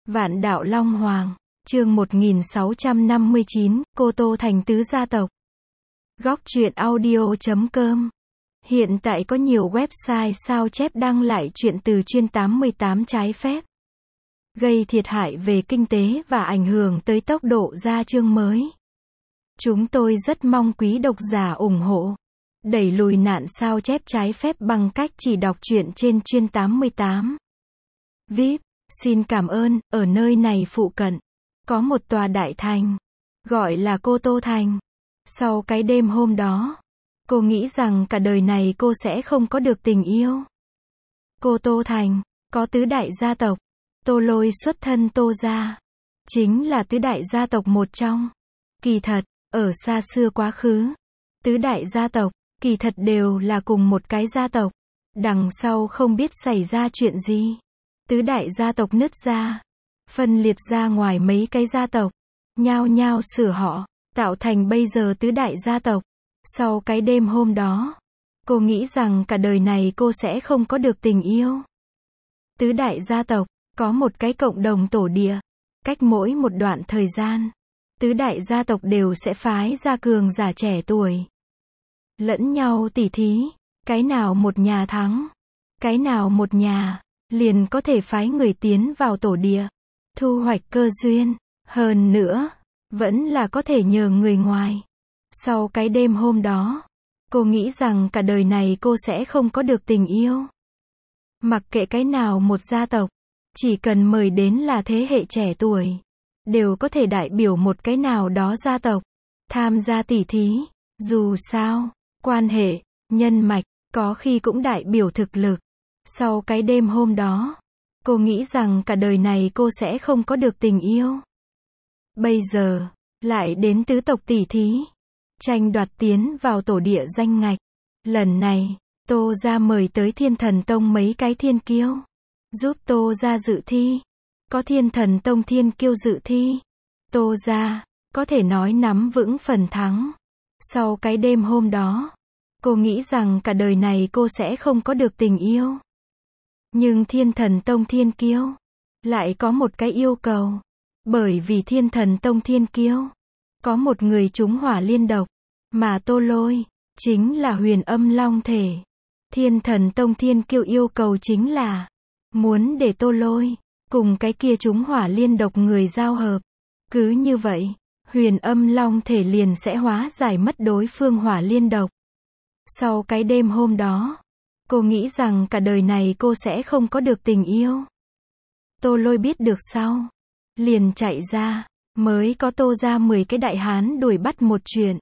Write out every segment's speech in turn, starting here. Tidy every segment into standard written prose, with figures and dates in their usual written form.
Vạn đạo Long Hoàng, chương 1659, Cô Tô Thành tứ gia tộc. Góc truyện audio.com. Hiện tại có nhiều website sao chép đăng lại truyện từ chuyên 88 trái phép, gây thiệt hại về kinh tế và ảnh hưởng tới tốc độ ra chương mới. Chúng tôi rất mong quý độc giả ủng hộ, đẩy lùi nạn sao chép trái phép bằng cách chỉ đọc truyện trên chuyên 88. VIP, xin cảm ơn, ở nơi này phụ cận có một tòa đại thành, gọi là Cô Tô Thành. Sau cái đêm hôm đó, cô nghĩ rằng cả đời này cô sẽ không có được tình yêu. Cô Tô Thành có tứ đại gia tộc. Tô Lôi xuất thân Tô gia, chính là tứ đại gia tộc một trong. Kỳ thật, ở xa xưa quá khứ, tứ đại gia tộc, kỳ thật đều là cùng một cái gia tộc. Đằng sau không biết xảy ra chuyện gì, tứ đại gia tộc nứt ra, phân liệt ra ngoài mấy cái gia tộc, nhao nhao sửa họ, tạo thành bây giờ tứ đại gia tộc. Sau cái đêm hôm đó, cô nghĩ rằng cả đời này cô sẽ không có được tình yêu. Tứ đại gia tộc có một cái cộng đồng tổ địa. Cách mỗi một đoạn thời gian, tứ đại gia tộc đều sẽ phái ra cường giả trẻ tuổi, lẫn nhau tỉ thí, cái nào một nhà thắng, cái nào một nhà, liền có thể phái người tiến vào tổ địa, thu hoạch cơ duyên. Hơn nữa, vẫn là có thể nhờ người ngoài. Sau cái đêm hôm đó, cô nghĩ rằng cả đời này cô sẽ không có được tình yêu. Mặc kệ cái nào một gia tộc, chỉ cần mời đến là thế hệ trẻ tuổi, đều có thể đại biểu một cái nào đó gia tộc, tham gia tỉ thí. Dù sao, quan hệ, nhân mạch, có khi cũng đại biểu thực lực. Sau cái đêm hôm đó, cô nghĩ rằng cả đời này cô sẽ không có được tình yêu. Bây giờ, lại đến tứ tộc tỉ thí, tranh đoạt tiến vào tổ địa danh ngạch. Lần này, Tô gia mời tới Thiên Thần Tông mấy cái thiên kiêu, giúp Tô gia dự thi. Có Thiên Thần Tông thiên kiêu dự thi, Tô gia có thể nói nắm vững phần thắng. Sau cái đêm hôm đó, cô nghĩ rằng cả đời này cô sẽ không có được tình yêu. Nhưng Thiên Thần Tông thiên kiêu lại có một cái yêu cầu, bởi vì Thiên Thần Tông thiên kiêu có một người trúng hỏa liên độc, mà Tô Lôi chính là huyền âm long thể. Thiên Thần Tông thiên kiêu yêu cầu chính là muốn để Tô Lôi cùng cái kia trúng hỏa liên độc người giao hợp. Cứ như vậy, huyền âm long thể liền sẽ hóa giải mất đối phương hỏa liên độc. Sau cái đêm hôm đó, cô nghĩ rằng cả đời này cô sẽ không có được tình yêu. Tô Lôi biết được sau, liền chạy ra, mới có Tô gia 10 cái đại hán đuổi bắt một chuyện.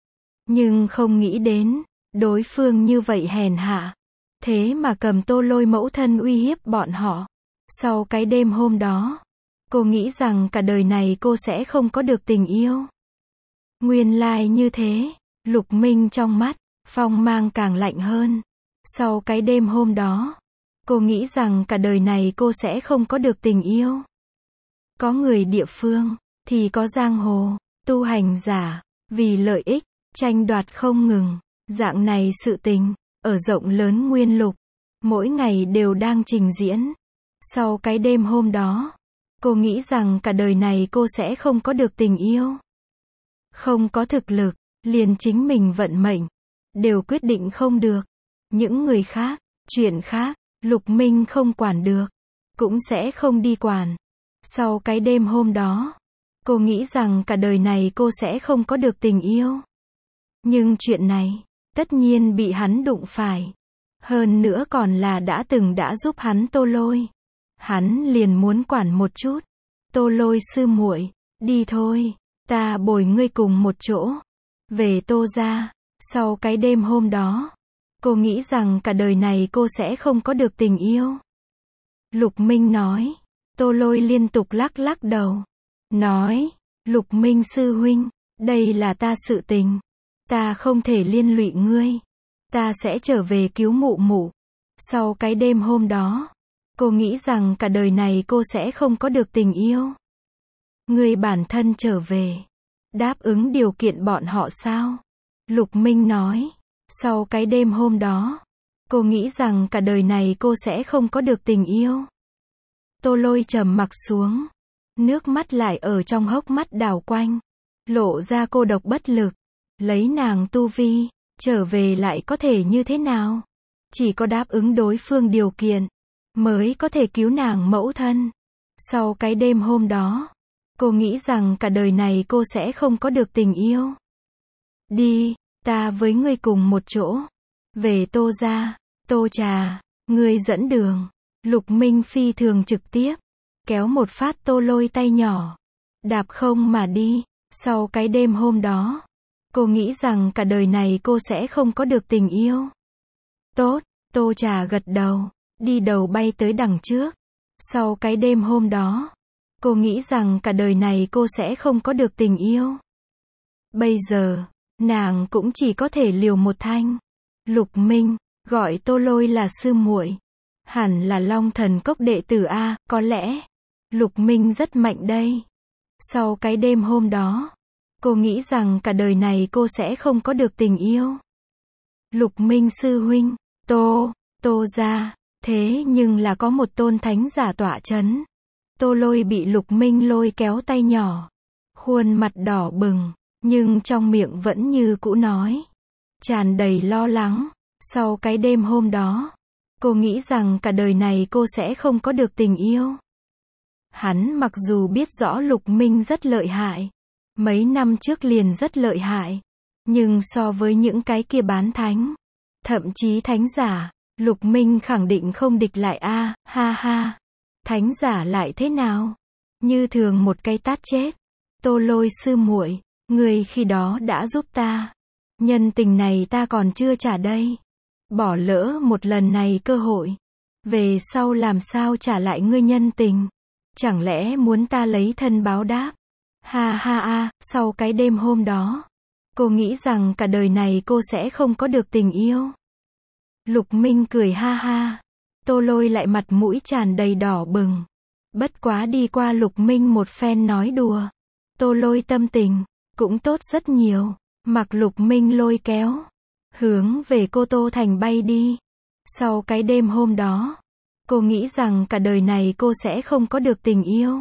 Nhưng không nghĩ đến, đối phương như vậy hèn hạ, thế mà cầm Tô Lôi mẫu thân uy hiếp bọn họ. Sau cái đêm hôm đó, cô nghĩ rằng cả đời này cô sẽ không có được tình yêu. Nguyên lai như thế, Lục Minh trong mắt, phong mang càng lạnh hơn. Sau cái đêm hôm đó, cô nghĩ rằng cả đời này cô sẽ không có được tình yêu. Có người địa phương, thì có giang hồ, tu hành giả, vì lợi ích, tranh đoạt không ngừng. Dạng này sự tình, ở rộng lớn nguyên lục, mỗi ngày đều đang trình diễn. Sau cái đêm hôm đó, cô nghĩ rằng cả đời này cô sẽ không có được tình yêu. Không có thực lực, liền chính mình vận mệnh, đều quyết định không được. Những người khác, chuyện khác, Lục Minh không quản được, cũng sẽ không đi quản. Sau cái đêm hôm đó, cô nghĩ rằng cả đời này cô sẽ không có được tình yêu. Nhưng chuyện này, tất nhiên bị hắn đụng phải. Hơn nữa còn là đã giúp hắn Tô Lôi. Hắn liền muốn quản một chút. Tô Lôi sư muội, đi thôi, ta bồi ngươi cùng một chỗ, về Tô gia. Sau cái đêm hôm đó, cô nghĩ rằng cả đời này cô sẽ không có được tình yêu. Lục Minh nói. Tô Lôi liên tục lắc lắc đầu, nói, Lục Minh sư huynh, đây là ta sự tình, ta không thể liên lụy ngươi, ta sẽ trở về cứu mụ mụ. Sau cái đêm hôm đó, cô nghĩ rằng cả đời này cô sẽ không có được tình yêu. Ngươi bản thân trở về, đáp ứng điều kiện bọn họ sao? Lục Minh nói. Sau cái đêm hôm đó, cô nghĩ rằng cả đời này cô sẽ không có được tình yêu. Tô Lôi trầm mặc xuống, Nước mắt lại ở trong hốc mắt đảo quanh, lộ ra cô độc bất lực. Lấy nàng tu vi, trở về lại có thể như thế nào? Chỉ có đáp ứng đối phương điều kiện, mới có thể cứu nàng mẫu thân. Sau cái đêm hôm đó, cô nghĩ rằng cả đời này cô sẽ không có được tình yêu. Đi, ta với ngươi cùng một chỗ. Về Tô gia, Tô Trà, ngươi dẫn đường. Lục Minh phi thường trực tiếp, kéo một phát Tô Lôi tay nhỏ. Đạp không mà đi. Sau cái đêm hôm đó, cô nghĩ rằng cả đời này cô sẽ không có được tình yêu. Tốt, Tô Trà gật đầu, đi đầu bay tới đằng trước. Sau cái đêm hôm đó, cô nghĩ rằng cả đời này cô sẽ không có được tình yêu. Bây giờ, nàng cũng chỉ có thể liều một thanh. Lục Minh, gọi Tô Lôi là sư muội. Hẳn là Long Thần Cốc đệ tử a, có lẽ. Lục Minh rất mạnh đây. Sau cái đêm hôm đó, cô nghĩ rằng cả đời này cô sẽ không có được tình yêu. Lục Minh sư huynh, Tô gia, thế nhưng là có một tôn thánh giả tọa chấn. Tô Lôi bị Lục Minh lôi kéo tay nhỏ, khuôn mặt đỏ bừng, nhưng trong miệng vẫn như cũ nói, tràn đầy lo lắng. Sau cái đêm hôm đó, cô nghĩ rằng cả đời này cô sẽ không có được tình yêu. Hắn mặc dù biết rõ Lục Minh rất lợi hại, mấy năm trước liền rất lợi hại, nhưng so với những cái kia bán thánh, thậm chí thánh giả, Lục Minh khẳng định không địch lại a, ha ha. Thánh giả lại thế nào? Như thường một cái tát chết. Tô Lôi sư muội, người khi đó đã giúp ta. Nhân tình này ta còn chưa trả đây. Bỏ lỡ một lần này cơ hội. Về sau làm sao trả lại ngươi nhân tình? Chẳng lẽ muốn ta lấy thân báo đáp? Ha ha a, sau cái đêm hôm đó, cô nghĩ rằng cả đời này cô sẽ không có được tình yêu. Lục Minh cười ha ha. Tô Lôi lại mặt mũi tràn đầy đỏ bừng. Bất quá đi qua Lục Minh một phen nói đùa, Tô Lôi tâm tình cũng tốt rất nhiều. Mặc Lục Minh lôi kéo, hướng về Cô Tô Thành bay đi. Sau cái đêm hôm đó, cô nghĩ rằng cả đời này cô sẽ không có được tình yêu.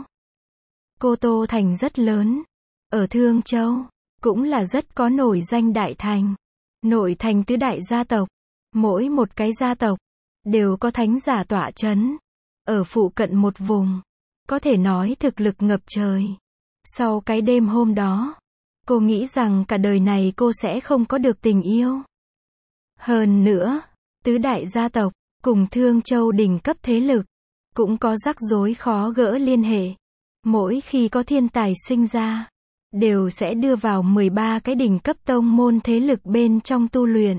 Cô Tô Thành rất lớn, ở Thương Châu, cũng là rất có nổi danh đại thành. Nội thành tứ đại gia tộc, mỗi một cái gia tộc đều có thánh giả tọa chấn. Ở phụ cận một vùng, có thể nói thực lực ngập trời. Sau cái đêm hôm đó, cô nghĩ rằng cả đời này cô sẽ không có được tình yêu. Hơn nữa, tứ đại gia tộc, cùng Thương Châu đỉnh cấp thế lực, cũng có rắc rối khó gỡ liên hệ. Mỗi khi có thiên tài sinh ra, đều sẽ đưa vào 13 cái đỉnh cấp tông môn thế lực bên trong tu luyện.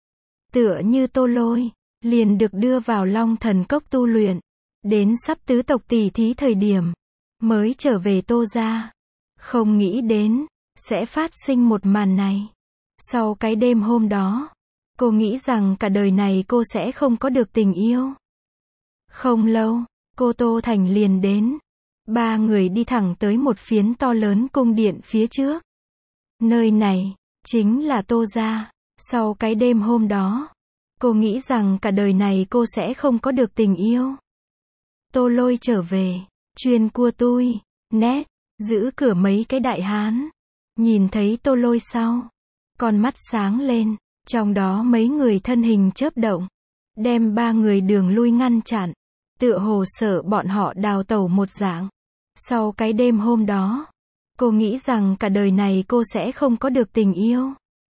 Tựa như Tô Lôi, liền được đưa vào Long Thần Cốc tu luyện. Đến sắp tứ tộc tỷ thí thời điểm, mới trở về Tô gia. Không nghĩ đến, sẽ phát sinh một màn này. Sau cái đêm hôm đó, cô nghĩ rằng cả đời này cô sẽ không có được tình yêu. Không lâu, Cô Tô Thành liền đến. Ba người đi thẳng tới một phiến to lớn cung điện phía trước. Nơi này, chính là Tô gia. Sau cái đêm hôm đó, cô nghĩ rằng cả đời này cô sẽ không có được tình yêu. Tô Lôi trở về, chuyên cua tui, nét, giữ cửa mấy cái đại hán. Nhìn thấy Tô Lôi sau, con mắt sáng lên, trong đó mấy người thân hình chớp động, đem ba người đường lui ngăn chặn, tựa hồ sợ bọn họ đào tẩu một dạng. Sau cái đêm hôm đó, cô nghĩ rằng cả đời này cô sẽ không có được tình yêu.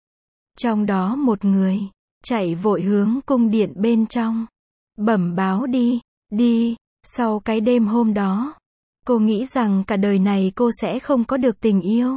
Trong đó một người, chạy vội hướng cung điện bên trong, bẩm báo đi. Sau cái đêm hôm đó, cô nghĩ rằng cả đời này cô sẽ không có được tình yêu.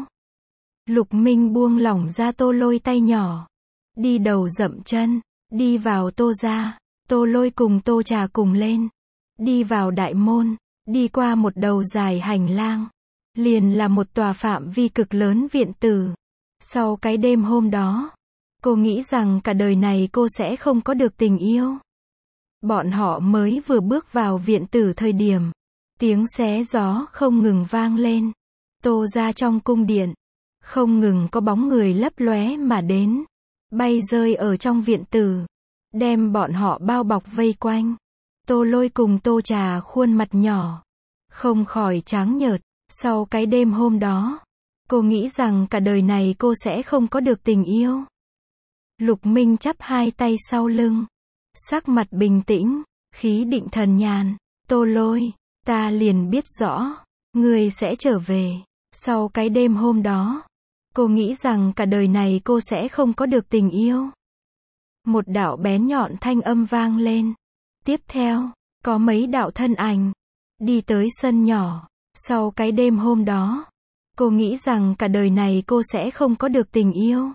Lục Minh buông lỏng ra Tô Lôi tay nhỏ, đi đầu dậm chân, đi vào Tô gia. Tô Lôi cùng Tô Trà cùng lên, đi vào đại môn, đi qua một đầu dài hành lang, liền là một tòa phạm vi cực lớn viện tử. Sau cái đêm hôm đó, cô nghĩ rằng cả đời này cô sẽ không có được tình yêu. Bọn họ mới vừa bước vào viện tử thời điểm, tiếng xé gió không ngừng vang lên. Tô gia trong cung điện, không ngừng có bóng người lấp lóe mà đến, bay rơi ở trong viện tử, đem bọn họ bao bọc vây quanh. Tô Lôi cùng Tô Trà khuôn mặt nhỏ, không khỏi trắng nhợt, Sau cái đêm hôm đó, cô nghĩ rằng cả đời này cô sẽ không có được tình yêu. Lục Minh chắp hai tay sau lưng, sắc mặt bình tĩnh, khí định thần nhàn. Tô Lôi, ta liền biết rõ, ngươi sẽ trở về. Sau cái đêm hôm đó, cô nghĩ rằng cả đời này cô sẽ không có được tình yêu. Một đạo bén nhọn thanh âm vang lên. Tiếp theo, có mấy đạo thân ảnh đi tới sân nhỏ. Sau cái đêm hôm đó, cô nghĩ rằng cả đời này cô sẽ không có được tình yêu.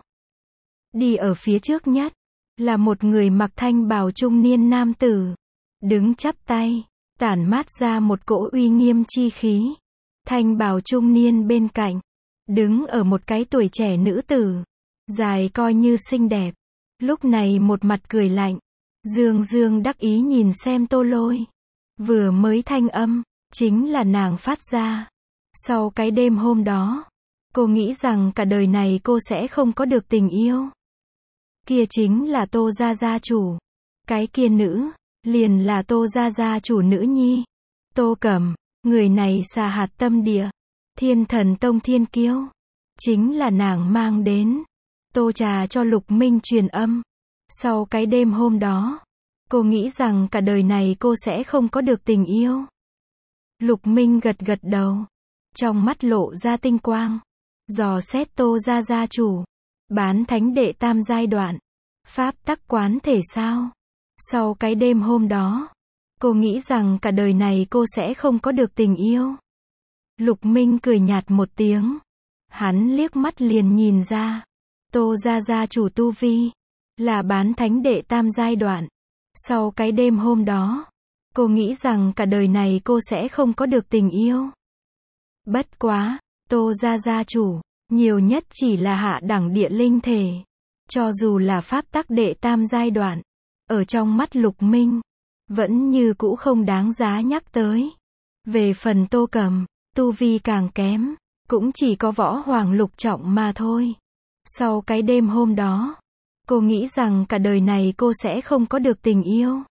Đi ở phía trước nhất là một người mặc thanh bào trung niên nam tử, đứng chắp tay, tản mát ra một cỗ uy nghiêm chi khí. Thanh bào trung niên bên cạnh, đứng ở một cái tuổi trẻ nữ tử, dài coi như xinh đẹp. Lúc này một mặt cười lạnh, dương dương đắc ý nhìn xem Tô Lôi. Vừa mới thanh âm, chính là nàng phát ra. Sau cái đêm hôm đó, cô nghĩ rằng cả đời này cô sẽ không có được tình yêu. Kia chính là Tô gia gia chủ. Cái kia nữ, liền là Tô gia gia chủ nữ nhi. Tô Cẩm, người này xà hạt tâm địa. Thiên Thần Tông thiên kiêu. Chính là nàng mang đến. Tô trà cho Lục Minh truyền âm. Sau cái đêm hôm đó, cô nghĩ rằng cả đời này cô sẽ không có được tình yêu. Lục Minh gật gật đầu, trong mắt lộ ra tinh quang, dò xét Tô gia gia chủ. Bán thánh đệ tam giai đoạn, pháp tắc quán thể sao? Sau cái đêm hôm đó, cô nghĩ rằng cả đời này cô sẽ không có được tình yêu. Lục Minh cười nhạt một tiếng, hắn liếc mắt liền nhìn ra, Tô gia gia chủ tu vi là bán thánh đệ tam giai đoạn. Sau cái đêm hôm đó, cô nghĩ rằng cả đời này cô sẽ không có được tình yêu. Bất quá, Tô gia gia chủ, nhiều nhất chỉ là hạ đẳng địa linh thể. Cho dù là pháp tắc đệ tam giai đoạn, ở trong mắt Lục Minh, vẫn như cũ không đáng giá nhắc tới. Về phần Tô Cẩm, tu vi càng kém, cũng chỉ có võ hoàng lục trọng mà thôi. Sau cái đêm hôm đó, cô nghĩ rằng cả đời này cô sẽ không có được tình yêu.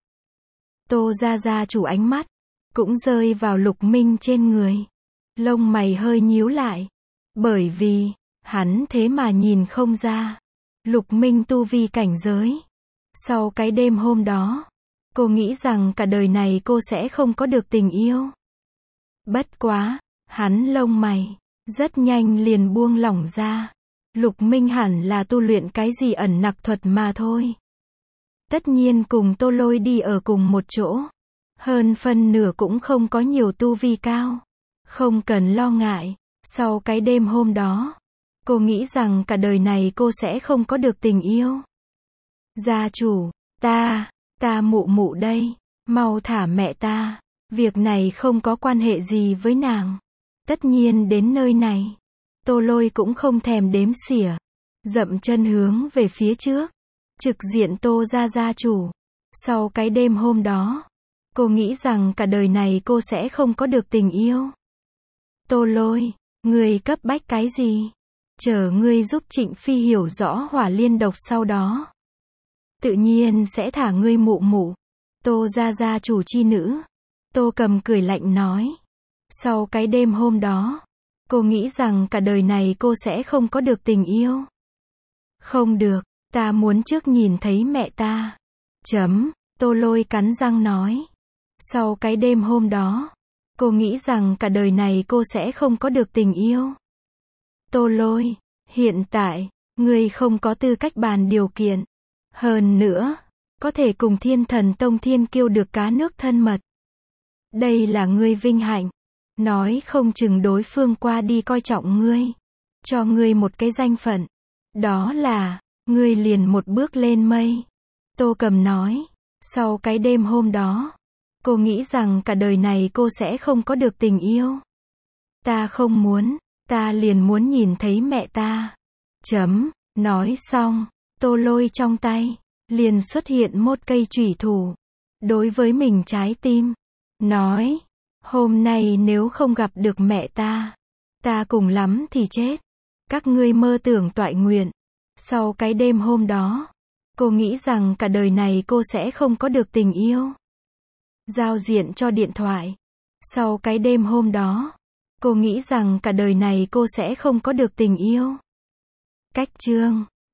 Tô gia gia chủ ánh mắt cũng rơi vào Lục Minh trên người. Lông mày hơi nhíu lại, bởi vì hắn thế mà nhìn không ra Lục Minh tu vi cảnh giới. Sau cái đêm hôm đó, cô nghĩ rằng cả đời này cô sẽ không có được tình yêu. Bất quá, hắn lông mày rất nhanh liền buông lỏng ra. Lục Minh hẳn là tu luyện cái gì ẩn nặc thuật mà thôi. Tất nhiên cùng Tô Lôi đi ở cùng một chỗ, hơn phân nửa cũng không có nhiều tu vi cao. Không cần lo ngại, sau cái đêm hôm đó, cô nghĩ rằng cả đời này cô sẽ không có được tình yêu. Gia chủ, ta mụ mụ đây, mau thả mẹ ta, việc này không có quan hệ gì với nàng. Tất nhiên đến nơi này, Tô Lôi cũng không thèm đếm xỉa, dậm chân hướng về phía trước, trực diện Tô gia gia chủ. Sau cái đêm hôm đó, cô nghĩ rằng cả đời này cô sẽ không có được tình yêu. Tô Lôi, ngươi cấp bách cái gì? Chờ ngươi giúp Trịnh Phi hiểu rõ hỏa liên độc sau đó, tự nhiên sẽ thả ngươi mụ mụ. Tô gia gia chủ chi nữ. Tô Cầm cười lạnh nói. Sau cái đêm hôm đó, cô nghĩ rằng cả đời này cô sẽ không có được tình yêu. Không được, ta muốn trước nhìn thấy mẹ ta. Tô Lôi cắn răng nói. Sau cái đêm hôm đó, cô nghĩ rằng cả đời này cô sẽ không có được tình yêu. Tô Lôi, hiện tại, ngươi không có tư cách bàn điều kiện. Hơn nữa, có thể cùng Thiên Thần Tông thiên kiêu được cá nước thân mật. Đây là ngươi vinh hạnh. Nói không chừng đối phương qua đi coi trọng ngươi, cho ngươi một cái danh phận. Đó là, ngươi liền một bước lên mây. Tô Cầm nói. Sau cái đêm hôm đó, cô nghĩ rằng cả đời này cô sẽ không có được tình yêu. Ta không muốn, ta liền muốn nhìn thấy mẹ ta. Nói xong, Tô Lôi trong tay liền xuất hiện một cây chủy thủ. Đối với mình trái tim, nói, hôm nay nếu không gặp được mẹ ta cùng lắm thì chết. Các ngươi mơ tưởng toại nguyện. Sau cái đêm hôm đó, cô nghĩ rằng cả đời này cô sẽ không có được tình yêu. Giao diện cho điện thoại. Sau cái đêm hôm đó, Cô nghĩ rằng cả đời này cô sẽ không có được tình yêu. Cách chương